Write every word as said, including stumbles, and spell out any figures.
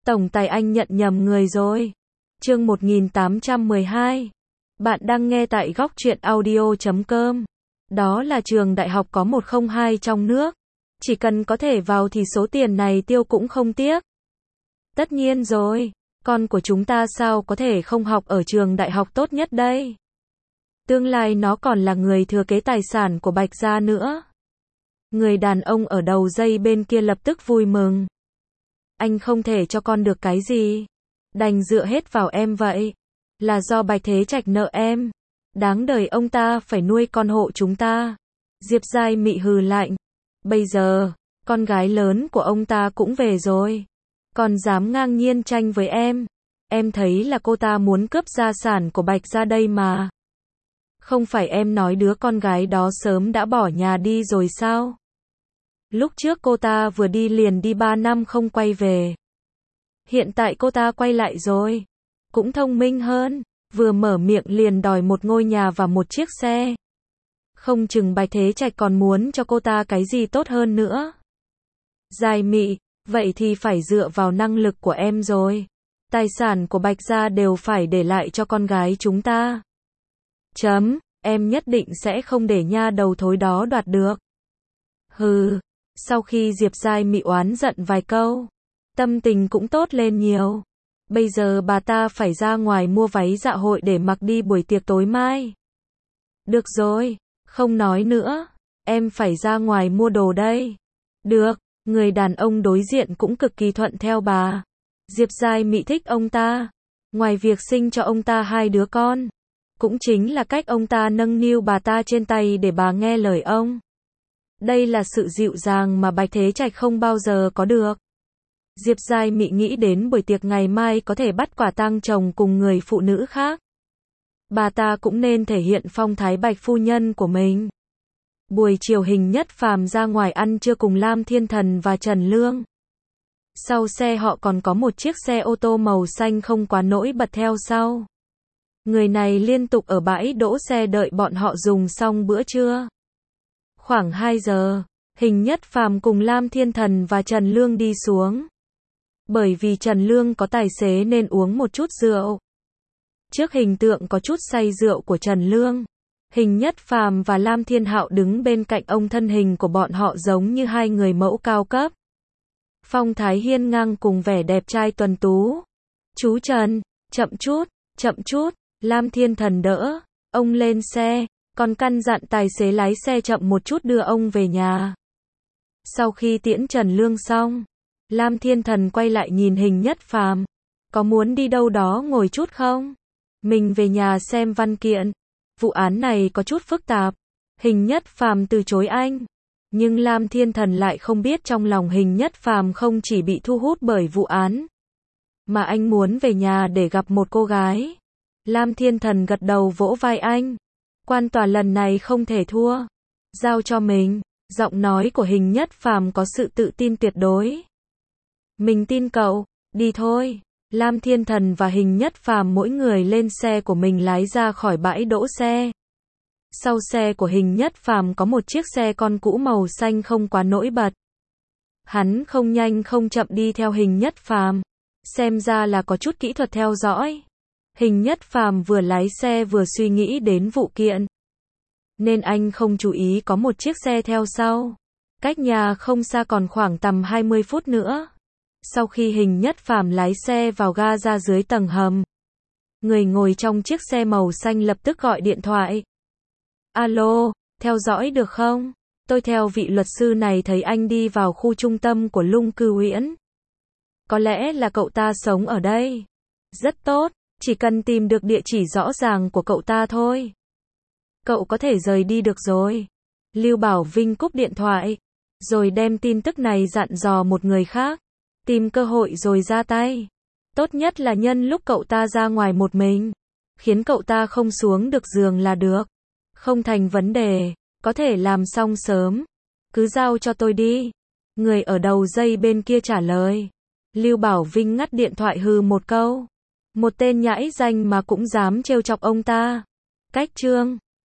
Tổng tài anh nhận nhầm người rồi. Chương một nghìn tám trăm mười hai. Bạn đang nghe tại góc truyện audio chấm com. Đó là trường đại học có một không hai trong nước. Chỉ cần có thể vào thì số tiền này tiêu cũng không tiếc. Tất nhiên rồi, con của chúng ta sao có thể không học ở trường đại học tốt nhất đây. Tương lai nó còn là người thừa kế tài sản của Bạch gia nữa. Người đàn ông ở đầu dây bên kia lập tức vui mừng. Anh không thể cho con được cái gì. Đành dựa hết vào em vậy. Là do Bạch Thế Trạch nợ em. Đáng đời ông ta phải nuôi con hộ chúng ta. Diệp Giai Mị hừ lạnh. Bây giờ, con gái lớn của ông ta cũng về rồi. Còn dám ngang nhiên tranh với em. Em thấy là cô ta muốn cướp gia sản của Bạch gia đây mà. Không phải em nói đứa con gái đó sớm đã bỏ nhà đi rồi sao? Lúc trước cô ta vừa đi liền đi ba năm không quay về. Hiện tại cô ta quay lại rồi. Cũng thông minh hơn. Vừa mở miệng liền đòi một ngôi nhà và một chiếc xe. Không chừng Bạch Thế Trạch còn muốn cho cô ta cái gì tốt hơn nữa. Giai Mị, vậy thì phải dựa vào năng lực của em rồi. Tài sản của Bạch gia đều phải để lại cho con gái chúng ta. Chấm, em nhất định sẽ không để nha đầu thối đó đoạt được. Hừ, sau khi Diệp Giai Mị oán giận vài câu, tâm tình cũng tốt lên nhiều. Bây giờ bà ta phải ra ngoài mua váy dạ hội để mặc đi buổi tiệc tối mai. Được rồi, không nói nữa, em phải ra ngoài mua đồ đây. Được, người đàn ông đối diện cũng cực kỳ thuận theo bà. Diệp Giai Mị thích ông ta. Ngoài việc sinh cho ông ta hai đứa con, cũng chính là cách ông ta nâng niu bà ta trên tay để bà nghe lời ông. Đây là sự dịu dàng mà Bạch Thế Trạch không bao giờ có được. Diệp Giai Mị nghĩ đến buổi tiệc ngày mai có thể bắt quả tang chồng cùng người phụ nữ khác. Bà ta cũng nên thể hiện phong thái Bạch phu nhân của mình. Buổi chiều Hình Nhất Phàm ra ngoài ăn trưa cùng Lam Thiên Thần và Trần Lương. Sau xe họ còn có một chiếc xe ô tô màu xanh không quá nổi bật theo sau. Người này liên tục ở bãi đỗ xe đợi bọn họ dùng xong bữa trưa. Khoảng hai giờ, Hình Nhất Phàm cùng Lam Thiên Thần và Trần Lương đi xuống. Bởi vì Trần Lương có tài xế nên uống một chút rượu. Trước hình tượng có chút say rượu của Trần Lương, Hình Nhất Phàm và Lam Thiên Hạo đứng bên cạnh ông, thân hình của bọn họ giống như hai người mẫu cao cấp. Phong thái hiên ngang cùng vẻ đẹp trai tuấn tú. Chú Trần, chậm chút, chậm chút, Lam Thiên Thần đỡ ông lên xe, còn căn dặn tài xế lái xe chậm một chút đưa ông về nhà. Sau khi tiễn Trần Lương xong, Lam Thiên Thần quay lại nhìn Hình Nhất Phàm. Có muốn đi đâu đó ngồi chút không? Mình về nhà xem văn kiện. Vụ án này có chút phức tạp. Hình Nhất Phàm từ chối anh. Nhưng Lam Thiên Thần lại không biết trong lòng Hình Nhất Phàm không chỉ bị thu hút bởi vụ án, mà anh muốn về nhà để gặp một cô gái. Lam Thiên Thần gật đầu vỗ vai anh. Quan tòa lần này không thể thua. Giao cho mình. Giọng nói của Hình Nhất Phàm có sự tự tin tuyệt đối. Mình tin cậu, đi thôi. Lam Thiên Thần và Hình Nhất Phàm mỗi người lên xe của mình lái ra khỏi bãi đỗ xe. Sau xe của Hình Nhất Phàm có một chiếc xe con cũ màu xanh không quá nổi bật. Hắn không nhanh không chậm đi theo Hình Nhất Phàm, xem ra là có chút kỹ thuật theo dõi. Hình Nhất Phàm vừa lái xe vừa suy nghĩ đến vụ kiện, nên anh không chú ý có một chiếc xe theo sau. Cách nhà không xa còn khoảng tầm hai mươi phút nữa. Sau khi Hình Nhất Phàm lái xe vào ga ra dưới tầng hầm, người ngồi trong chiếc xe màu xanh lập tức gọi điện thoại. Alo, theo dõi được không? Tôi theo vị luật sư này thấy anh đi vào khu trung tâm của Lung Cư Uyển. Có lẽ là cậu ta sống ở đây. Rất tốt, chỉ cần tìm được địa chỉ rõ ràng của cậu ta thôi. Cậu có thể rời đi được rồi. Lưu Bảo Vinh cúp điện thoại, rồi đem tin tức này dặn dò một người khác. Tìm cơ hội rồi ra tay. Tốt nhất là nhân lúc cậu ta ra ngoài một mình, khiến cậu ta không xuống được giường là được. Không thành vấn đề, có thể làm xong sớm. Cứ giao cho tôi đi. Người ở đầu dây bên kia trả lời. Lưu Bảo Vinh ngắt điện thoại hừ một câu. Một tên nhãi danh mà cũng dám trêu chọc ông ta. Cách chương